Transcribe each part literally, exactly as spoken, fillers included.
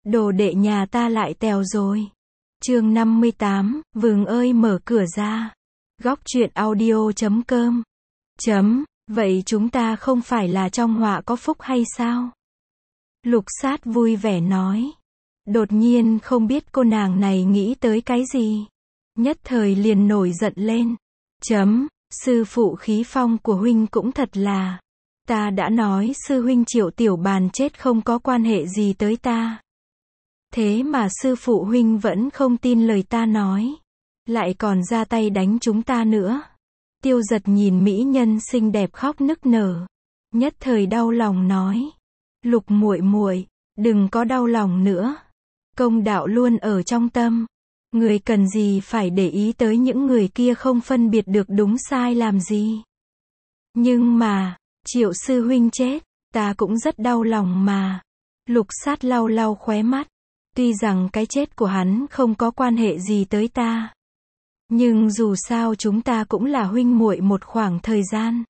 Đồ đệ nhà ta lại tèo rồi. Chương năm mươi tám, Vừng ơi mở cửa ra. Góc truyện audio chấm com. Chấm, vậy chúng ta không phải là trong họa có phúc hay sao? Lục Sát vui vẻ nói. Đột nhiên không biết cô nàng này nghĩ tới cái gì. Nhất thời liền nổi giận lên. Chấm, sư phụ khí phong của huynh cũng thật là. Ta đã nói sư huynh Triệu Tiểu Bàn chết không có quan hệ gì tới ta. Thế mà sư phụ huynh vẫn không tin lời ta nói. Lại còn ra tay đánh chúng ta nữa. Tiêu Giật nhìn mỹ nhân xinh đẹp khóc nức nở. Nhất thời đau lòng nói. Lục muội muội, đừng có đau lòng nữa. Công đạo luôn ở trong tâm. Người cần gì phải để ý tới những người kia không phân biệt được đúng sai làm gì. Nhưng mà, Triệu sư huynh chết, ta cũng rất đau lòng mà. Lục Sát lau lau khóe mắt. Tuy rằng cái chết của hắn không có quan hệ gì tới ta. Nhưng dù sao chúng ta cũng là huynh muội một khoảng thời gian.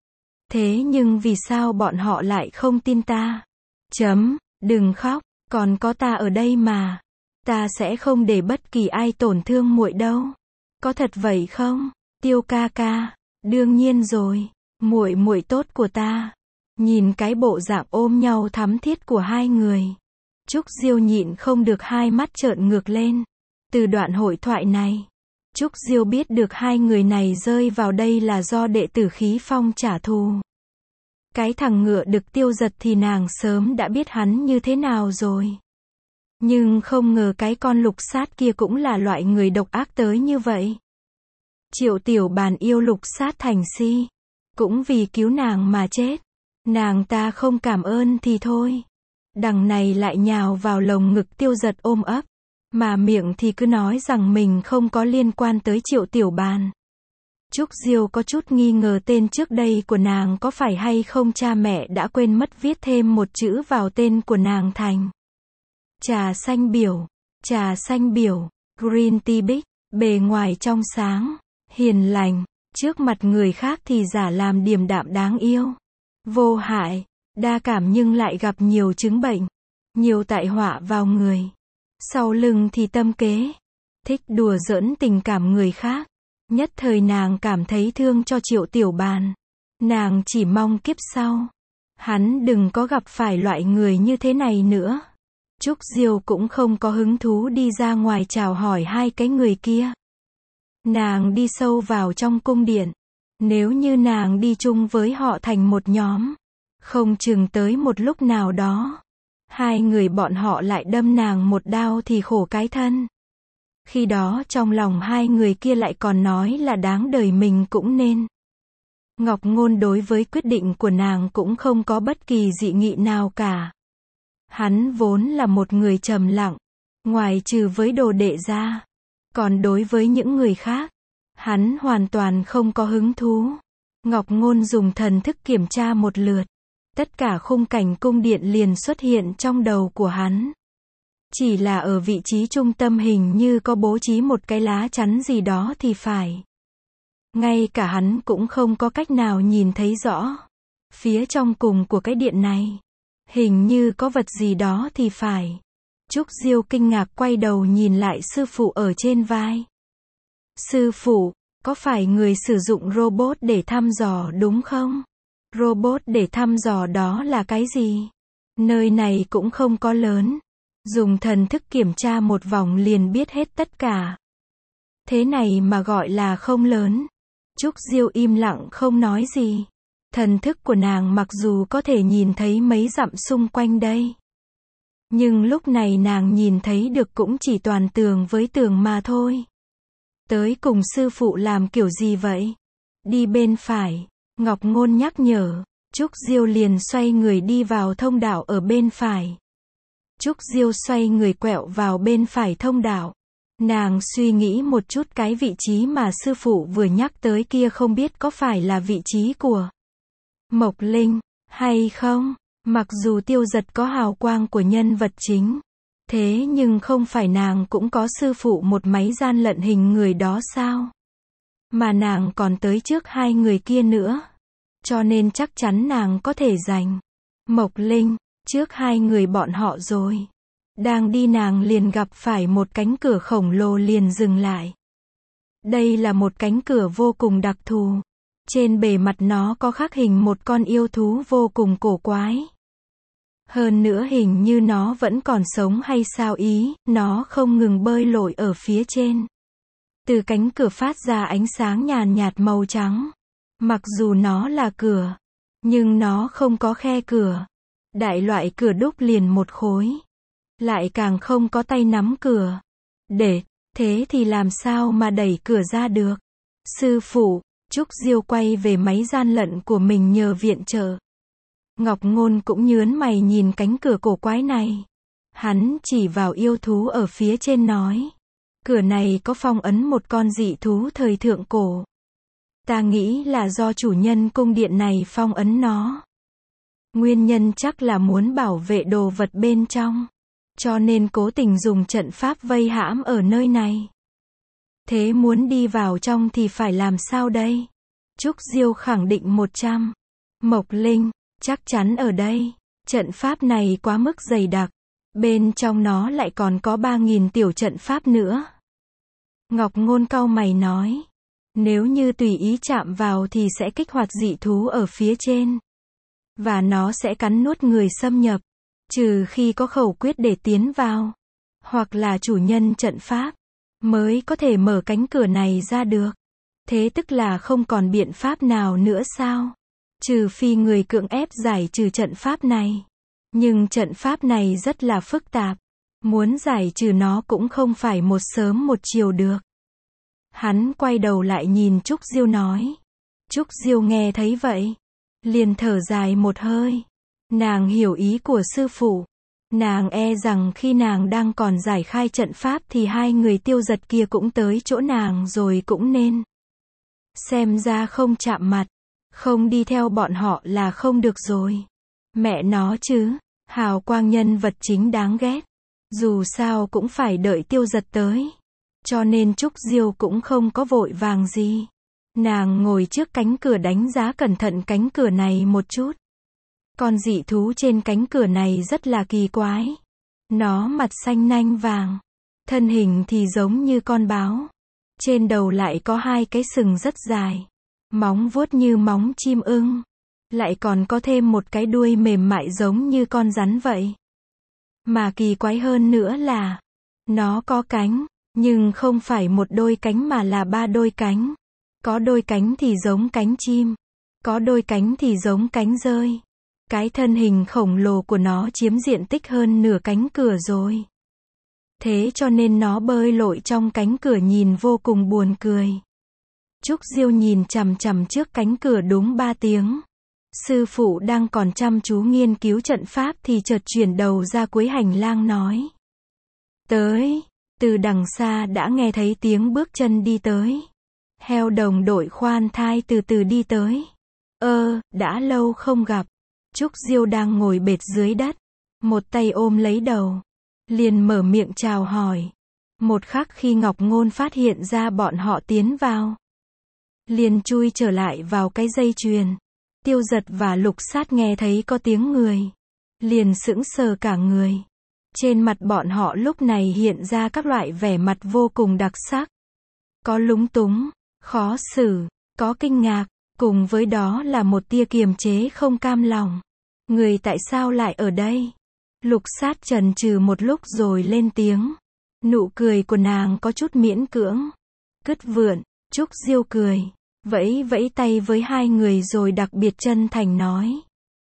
Thế nhưng vì sao bọn họ lại không tin ta? Chấm, đừng khóc, còn có ta ở đây mà. Ta sẽ không để bất kỳ ai tổn thương muội đâu. Có thật vậy không? Tiêu ca ca, đương nhiên rồi, muội muội tốt của ta. Nhìn cái bộ dạng ôm nhau thắm thiết của hai người. Trúc Diêu nhịn không được hai mắt trợn ngược lên. Từ đoạn hội thoại này, Trúc Diêu biết được hai người này rơi vào đây là do đệ tử khí phong trả thù. Cái thằng ngựa đực Tiêu Giật thì nàng sớm đã biết hắn như thế nào rồi. Nhưng không ngờ cái con Lục Sát kia cũng là loại người độc ác tới như vậy. Triệu Tiểu Bàn yêu Lục Sát thành si. Cũng vì cứu nàng mà chết. Nàng ta không cảm ơn thì thôi. Đằng này lại nhào vào lồng ngực Tiêu Giật ôm ấp. Mà miệng thì cứ nói rằng mình không có liên quan tới Triệu Tiểu Bàn. Trúc Diêu có chút nghi ngờ tên trước đây của nàng có phải hay không cha mẹ đã quên mất viết thêm một chữ vào tên của nàng thành. Trà xanh biểu, trà xanh biểu, Green Tea Big, bề ngoài trong sáng, hiền lành, trước mặt người khác thì giả làm điềm đạm đáng yêu. Vô hại, đa cảm nhưng lại gặp nhiều chứng bệnh, nhiều tai họa vào người. Sau lưng thì tâm kế, thích đùa giỡn tình cảm người khác. Nhất thời nàng cảm thấy thương cho Triệu Tiểu Bàn. Nàng chỉ mong kiếp sau, hắn đừng có gặp phải loại người như thế này nữa. Trúc Diêu cũng không có hứng thú đi ra ngoài chào hỏi hai cái người kia. Nàng đi sâu vào trong cung điện. Nếu như nàng đi chung với họ thành một nhóm, không chừng tới một lúc nào đó, hai người bọn họ lại đâm nàng một đao thì khổ cái thân. Khi đó trong lòng hai người kia lại còn nói là đáng đời mình cũng nên. Ngọc Ngôn đối với quyết định của nàng cũng không có bất kỳ dị nghị nào cả. Hắn vốn là một người trầm lặng, ngoài trừ với đồ đệ ra. Còn đối với những người khác, hắn hoàn toàn không có hứng thú. Ngọc Ngôn dùng thần thức kiểm tra một lượt. Tất cả khung cảnh cung điện liền xuất hiện trong đầu của hắn. Chỉ là ở vị trí trung tâm hình như có bố trí một cái lá chắn gì đó thì phải. Ngay cả hắn cũng không có cách nào nhìn thấy rõ. Phía trong cùng của cái điện này, hình như có vật gì đó thì phải. Trúc Diêu kinh ngạc quay đầu nhìn lại sư phụ ở trên vai. Sư phụ, có phải người sử dụng robot để thăm dò đúng không? Robot để thăm dò đó là cái gì? Nơi này cũng không có lớn. Dùng thần thức kiểm tra một vòng liền biết hết tất cả. Thế này mà gọi là không lớn. Trúc Diêu im lặng không nói gì. Thần thức của nàng mặc dù có thể nhìn thấy mấy dặm xung quanh đây. Nhưng lúc này nàng nhìn thấy được cũng chỉ toàn tường với tường mà thôi. Tới cùng sư phụ làm kiểu gì vậy? Đi bên phải, Ngọc Ngôn nhắc nhở. Trúc Diêu liền xoay người đi vào thông đạo ở bên phải. Trúc Diêu xoay người quẹo vào bên phải thông đạo. Nàng suy nghĩ một chút cái vị trí mà sư phụ vừa nhắc tới kia không biết có phải là vị trí của Mộc Linh, hay không? Mặc dù Tiêu Giật có hào quang của nhân vật chính. Thế nhưng không phải nàng cũng có sư phụ một máy gian lận hình người đó sao? Mà nàng còn tới trước hai người kia nữa. Cho nên chắc chắn nàng có thể giành Mộc Linh trước hai người bọn họ rồi. Đang đi nàng liền gặp phải một cánh cửa khổng lồ liền dừng lại. Đây là một cánh cửa vô cùng đặc thù. Trên bề mặt nó có khắc hình một con yêu thú vô cùng cổ quái. Hơn nữa hình như nó vẫn còn sống hay sao ý, nó không ngừng bơi lội ở phía trên. Từ cánh cửa phát ra ánh sáng nhàn nhạt màu trắng. Mặc dù nó là cửa, nhưng nó không có khe cửa. Đại loại cửa đúc liền một khối. Lại càng không có tay nắm cửa. Để, thế thì làm sao mà đẩy cửa ra được? Sư phụ, Trúc Diêu quay về máy gian lận của mình nhờ viện trợ. Ngọc Ngôn cũng nhớn mày nhìn cánh cửa cổ quái này. Hắn chỉ vào yêu thú ở phía trên nói. Cửa này có phong ấn một con dị thú thời thượng cổ. Ta nghĩ là do chủ nhân cung điện này phong ấn nó. Nguyên nhân chắc là muốn bảo vệ đồ vật bên trong. Cho nên cố tình dùng trận pháp vây hãm ở nơi này. Thế muốn đi vào trong thì phải làm sao đây? Trúc Diêu khẳng định một trăm. Mộc Linh, chắc chắn ở đây. Trận pháp này quá mức dày đặc. Bên trong nó lại còn có ba nghìn tiểu trận pháp nữa. Ngọc Ngôn cau mày nói. Nếu như tùy ý chạm vào thì sẽ kích hoạt dị thú ở phía trên. Và nó sẽ cắn nuốt người xâm nhập. Trừ khi có khẩu quyết để tiến vào. Hoặc là chủ nhân trận pháp. Mới có thể mở cánh cửa này ra được. Thế tức là không còn biện pháp nào nữa sao? Trừ phi người cưỡng ép giải trừ trận pháp này. Nhưng trận pháp này rất là phức tạp. Muốn giải trừ nó cũng không phải một sớm một chiều được. Hắn quay đầu lại nhìn Trúc Diêu nói. Trúc Diêu nghe thấy vậy. Liền thở dài một hơi. Nàng hiểu ý của sư phụ. Nàng e rằng khi nàng đang còn giải khai trận pháp thì hai người Tiêu Giật kia cũng tới chỗ nàng rồi cũng nên. Xem ra không chạm mặt. Không đi theo bọn họ là không được rồi. Mẹ nó chứ. Hào quang nhân vật chính đáng ghét. Dù sao cũng phải đợi Tiêu Giật tới. Cho nên Trúc Diêu cũng không có vội vàng gì. Nàng ngồi trước cánh cửa đánh giá cẩn thận cánh cửa này một chút. Con dị thú trên cánh cửa này rất là kỳ quái. Nó mặt xanh nanh vàng. Thân hình thì giống như con báo. Trên đầu lại có hai cái sừng rất dài. Móng vuốt như móng chim ưng. Lại còn có thêm một cái đuôi mềm mại giống như con rắn vậy. Mà kỳ quái hơn nữa là nó có cánh, nhưng không phải một đôi cánh mà là ba đôi cánh. Có đôi cánh thì giống cánh chim. Có đôi cánh thì giống cánh dơi. Cái thân hình khổng lồ của nó chiếm diện tích hơn nửa cánh cửa rồi. Thế cho nên nó bơi lội trong cánh cửa nhìn vô cùng buồn cười. Trúc Diêu nhìn chằm chằm trước cánh cửa đúng ba tiếng. Sư phụ đang còn chăm chú nghiên cứu trận pháp thì chợt chuyển đầu ra cuối hành lang nói. Tới, từ đằng xa đã nghe thấy tiếng bước chân đi tới. Heo đồng đội khoan thai từ từ đi tới. Ơ, đã lâu không gặp. Trúc Diêu đang ngồi bệt dưới đất. Một tay ôm lấy đầu. Liền mở miệng chào hỏi. Một khắc khi Ngọc Ngôn phát hiện ra bọn họ tiến vào. Liền chui trở lại vào cái dây chuyền. Tiêu Giật và Lục Sát nghe thấy có tiếng người. Liền sững sờ cả người. Trên mặt bọn họ lúc này hiện ra các loại vẻ mặt vô cùng đặc sắc. Có lúng túng, khó xử, có kinh ngạc, cùng với đó là một tia kiềm chế không cam lòng. Người tại sao lại ở đây? Lục Sát chần chừ một lúc rồi lên tiếng. Nụ cười của nàng có chút miễn cưỡng. Cứt vượn, Trúc Diêu cười. Vẫy vẫy tay với hai người rồi đặc biệt chân thành nói.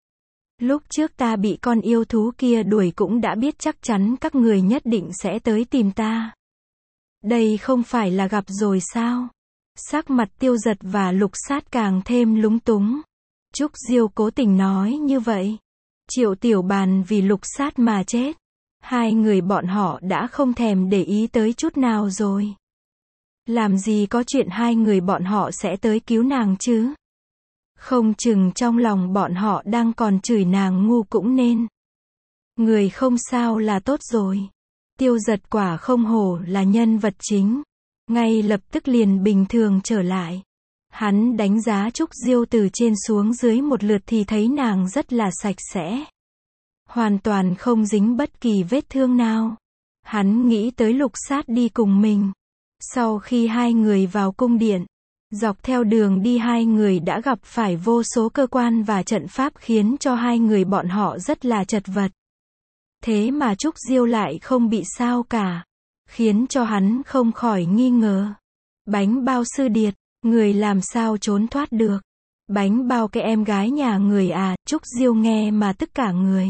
Lúc trước ta bị con yêu thú kia đuổi cũng đã biết chắc chắn các người nhất định sẽ tới tìm ta. Đây không phải là gặp rồi sao? Sắc mặt Tiêu Giật và Lục Sát càng thêm lúng túng. Trúc Diêu cố tình nói như vậy. Triệu Tiểu Bàn vì Lục Sát mà chết. Hai người bọn họ đã không thèm để ý tới chút nào rồi. Làm gì có chuyện hai người bọn họ sẽ tới cứu nàng chứ? Không chừng trong lòng bọn họ đang còn chửi nàng ngu cũng nên. Người không sao là tốt rồi. Tiêu Giật quả không hổ là nhân vật chính. Ngay lập tức liền bình thường trở lại. Hắn đánh giá Trúc Diêu từ trên xuống dưới một lượt thì thấy nàng rất là sạch sẽ. hoàn toàn không dính bất kỳ vết thương nào. Hắn nghĩ tới Lục Sát đi cùng mình. Sau khi hai người vào cung điện, dọc theo đường đi hai người đã gặp phải vô số cơ quan và trận pháp khiến cho hai người bọn họ rất là chật vật. Thế mà Trúc Diêu lại không bị sao cả, khiến cho hắn không khỏi nghi ngờ. Bánh bao sư điệt, người làm sao trốn thoát được? Bánh bao cái em gái nhà người à? Trúc Diêu nghe mà tức cả người.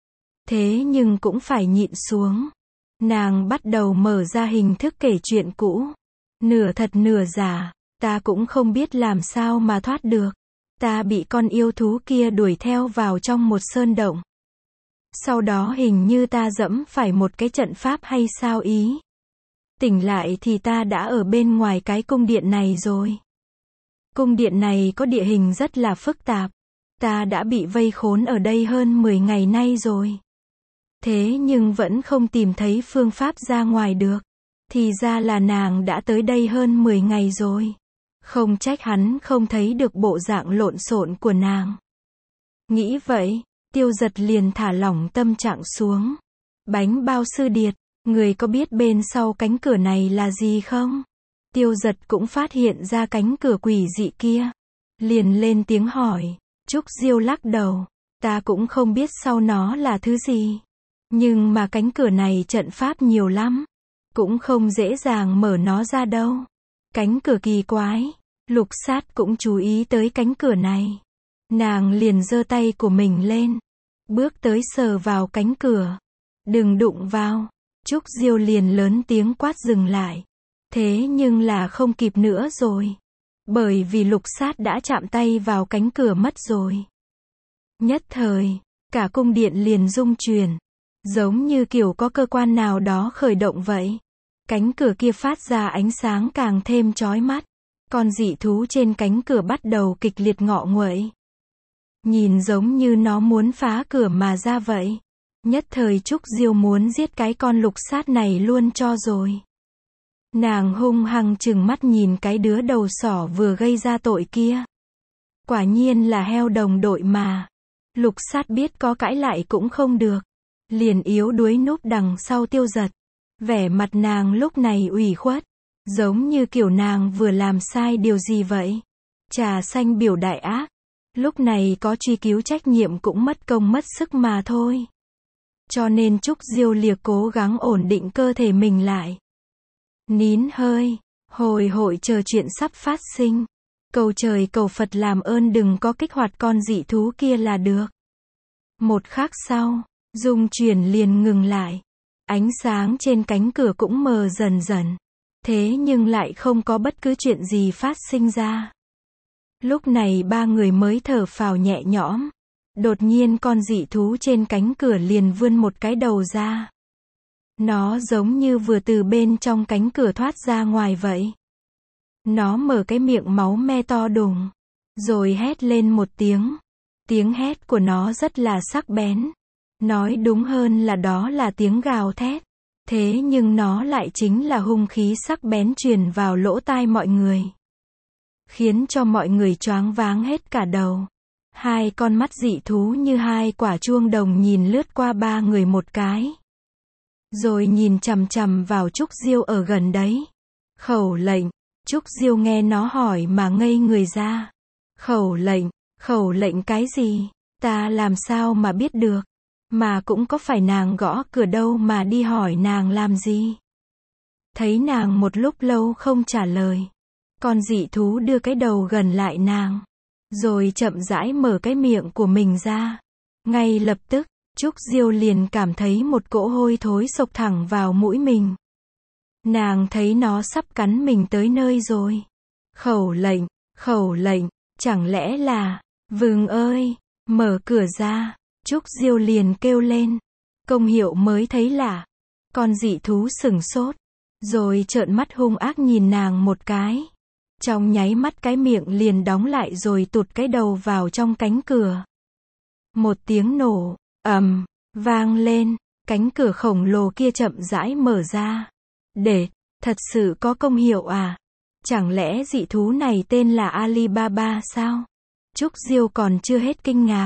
Thế nhưng cũng phải nhịn xuống. Nàng bắt đầu mở ra hình thức kể chuyện cũ. Nửa thật nửa giả, ta cũng không biết làm sao mà thoát được. Ta bị con yêu thú kia đuổi theo vào trong một sơn động. Sau đó hình như ta dẫm phải một cái trận pháp hay sao ý. Tỉnh lại thì ta đã ở bên ngoài cái cung điện này rồi. Cung điện này có địa hình rất là phức tạp. Ta đã bị vây khốn ở đây hơn mười ngày nay rồi. Thế nhưng vẫn không tìm thấy phương pháp ra ngoài được. Thì ra là nàng đã tới đây hơn mười ngày rồi. Không trách hắn không thấy được bộ dạng lộn xộn của nàng. Nghĩ vậy, Tiêu Giật liền thả lỏng tâm trạng xuống. Bánh bao sư điệt, người có biết bên sau cánh cửa này là gì không? Tiêu Giật cũng phát hiện ra cánh cửa quỷ dị kia. Liền lên tiếng hỏi. Trúc Diêu lắc đầu. Ta cũng không biết sau nó là thứ gì. Nhưng mà cánh cửa này trận pháp nhiều lắm. Cũng không dễ dàng mở nó ra đâu. Cánh cửa kỳ quái. Lục Sát cũng chú ý tới cánh cửa này. Nàng liền giơ tay của mình lên. Bước tới sờ vào cánh cửa. Đừng đụng vào. Trúc Diêu liền lớn tiếng quát dừng lại. Thế nhưng là không kịp nữa rồi. Bởi vì Lục Sát đã chạm tay vào cánh cửa mất rồi. Nhất thời, cả cung điện liền rung chuyển. Giống như kiểu có cơ quan nào đó khởi động vậy. Cánh cửa kia phát ra ánh sáng càng thêm chói mắt. Con dị thú trên cánh cửa bắt đầu kịch liệt ngọ nguậy. Nhìn giống như nó muốn phá cửa mà ra vậy. Nhất thời Trúc Diêu muốn giết cái con Lục Sát này luôn cho rồi. Nàng hung hăng trừng mắt nhìn cái đứa đầu sỏ vừa gây ra tội kia. Quả nhiên là heo đồng đội mà. Lục Sát biết có cãi lại cũng không được. Liền yếu đuối núp đằng sau Tiêu Giật. Vẻ mặt nàng lúc này ủy khuất. Giống như kiểu nàng vừa làm sai điều gì vậy. Trà xanh biểu đại ác. Lúc này có truy cứu trách nhiệm cũng mất công mất sức mà thôi. Cho nên Trúc Diêu liệt cố gắng ổn định cơ thể mình lại. Nín hơi, hồi hội chờ chuyện sắp phát sinh. Cầu trời cầu Phật làm ơn đừng có kích hoạt con dị thú kia là được. Một khắc sau, rung chuyển liền ngừng lại. Ánh sáng trên cánh cửa cũng mờ dần dần. Thế nhưng lại không có bất cứ chuyện gì phát sinh ra. Lúc này ba người mới thở phào nhẹ nhõm. Đột nhiên con dị thú trên cánh cửa liền vươn một cái đầu ra. Nó giống như vừa từ bên trong cánh cửa thoát ra ngoài vậy. Nó mở cái miệng máu me to đùng. Rồi hét lên một tiếng. Tiếng hét của nó rất là sắc bén. Nói đúng hơn là đó là tiếng gào thét. Thế nhưng nó lại chính là hung khí sắc bén truyền vào lỗ tai mọi người. Khiến cho mọi người choáng váng hết cả đầu. Hai con mắt dị thú như hai quả chuông đồng nhìn lướt qua ba người một cái. Rồi nhìn chằm chằm vào Trúc Diêu ở gần đấy. Khẩu lệnh. Trúc Diêu nghe nó hỏi mà ngây người ra. Khẩu lệnh, khẩu lệnh cái gì? Ta làm sao mà biết được? Mà cũng có phải nàng gõ cửa đâu mà đi hỏi nàng làm gì? Thấy nàng một lúc lâu không trả lời. Con dị thú đưa cái đầu gần lại nàng. Rồi chậm rãi mở cái miệng của mình ra. Ngay lập tức, Trúc Diêu liền cảm thấy một cỗ hôi thối xộc thẳng vào mũi mình. Nàng thấy nó sắp cắn mình tới nơi rồi. Khẩu lệnh, khẩu lệnh, chẳng lẽ là, Vừng ơi, mở cửa ra. Trúc Diêu liền kêu lên. Công hiệu mới thấy lạ. Con dị thú sửng sốt. Rồi trợn mắt hung ác nhìn nàng một cái. Trong nháy mắt cái miệng liền đóng lại rồi tụt cái đầu vào trong cánh cửa. Một tiếng nổ, ầm, vang lên. Cánh cửa khổng lồ kia chậm rãi mở ra. Để, thật sự có công hiệu à? Chẳng lẽ dị thú này tên là Alibaba sao? Trúc Diêu còn chưa hết kinh ngạc.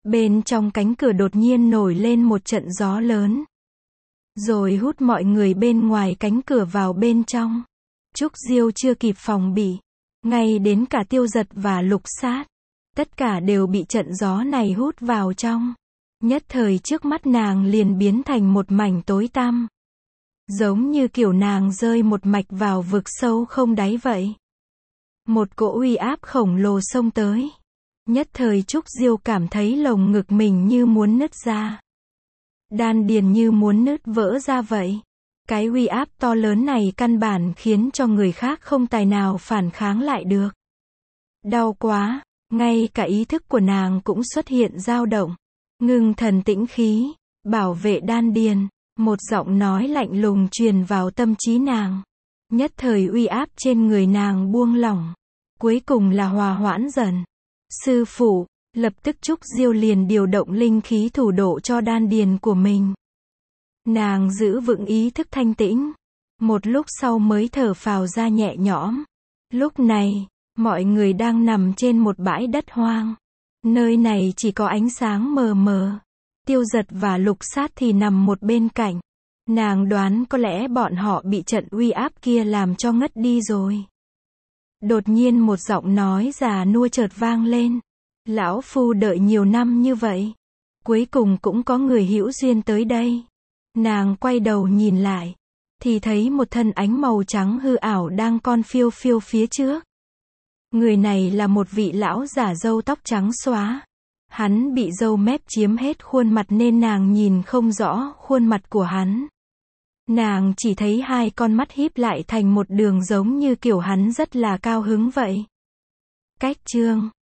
Bên trong cánh cửa đột nhiên nổi lên một trận gió lớn. Rồi hút mọi người bên ngoài cánh cửa vào bên trong. Trúc Diêu chưa kịp phòng bị. Ngay đến cả Tiêu Giật và Lục Sát. Tất cả đều bị trận gió này hút vào trong. Nhất thời trước mắt nàng liền biến thành một mảnh tối tăm. Giống như kiểu nàng rơi một mạch vào vực sâu không đáy vậy. Một cỗ uy áp khổng lồ xông tới. Nhất thời Trúc Diêu cảm thấy lồng ngực mình như muốn nứt ra. Đan điền như muốn nứt vỡ ra vậy. Cái uy áp to lớn này căn bản khiến cho người khác không tài nào phản kháng lại được. Đau quá, ngay cả ý thức của nàng cũng xuất hiện dao động. Ngưng thần tĩnh khí, bảo vệ đan điền. Một giọng nói lạnh lùng truyền vào tâm trí nàng. Nhất thời uy áp trên người nàng buông lỏng. Cuối cùng là hòa hoãn dần. Sư phụ, lập tức Trúc Diêu liền điều động linh khí thủ độ cho đan điền của mình. Nàng giữ vững ý thức thanh tĩnh. Một lúc sau mới thở phào ra nhẹ nhõm. Lúc này, mọi người đang nằm trên một bãi đất hoang. Nơi này chỉ có ánh sáng mờ mờ. Tiêu Giật và Lục Sát thì nằm một bên cạnh. Nàng đoán có lẽ bọn họ bị trận uy áp kia làm cho ngất đi rồi. Đột nhiên một giọng nói già nua chợt vang lên. Lão phu đợi nhiều năm như vậy. Cuối cùng cũng có người hữu duyên tới đây. Nàng quay đầu nhìn lại. Thì thấy một thân ánh màu trắng hư ảo đang con phiêu phiêu phía trước. Người này là một vị lão giả râu tóc trắng xóa. Hắn bị râu mép chiếm hết khuôn mặt nên nàng nhìn không rõ khuôn mặt của hắn. Nàng chỉ thấy hai con mắt híp lại thành một đường giống như kiểu hắn rất là cao hứng vậy. Cách chương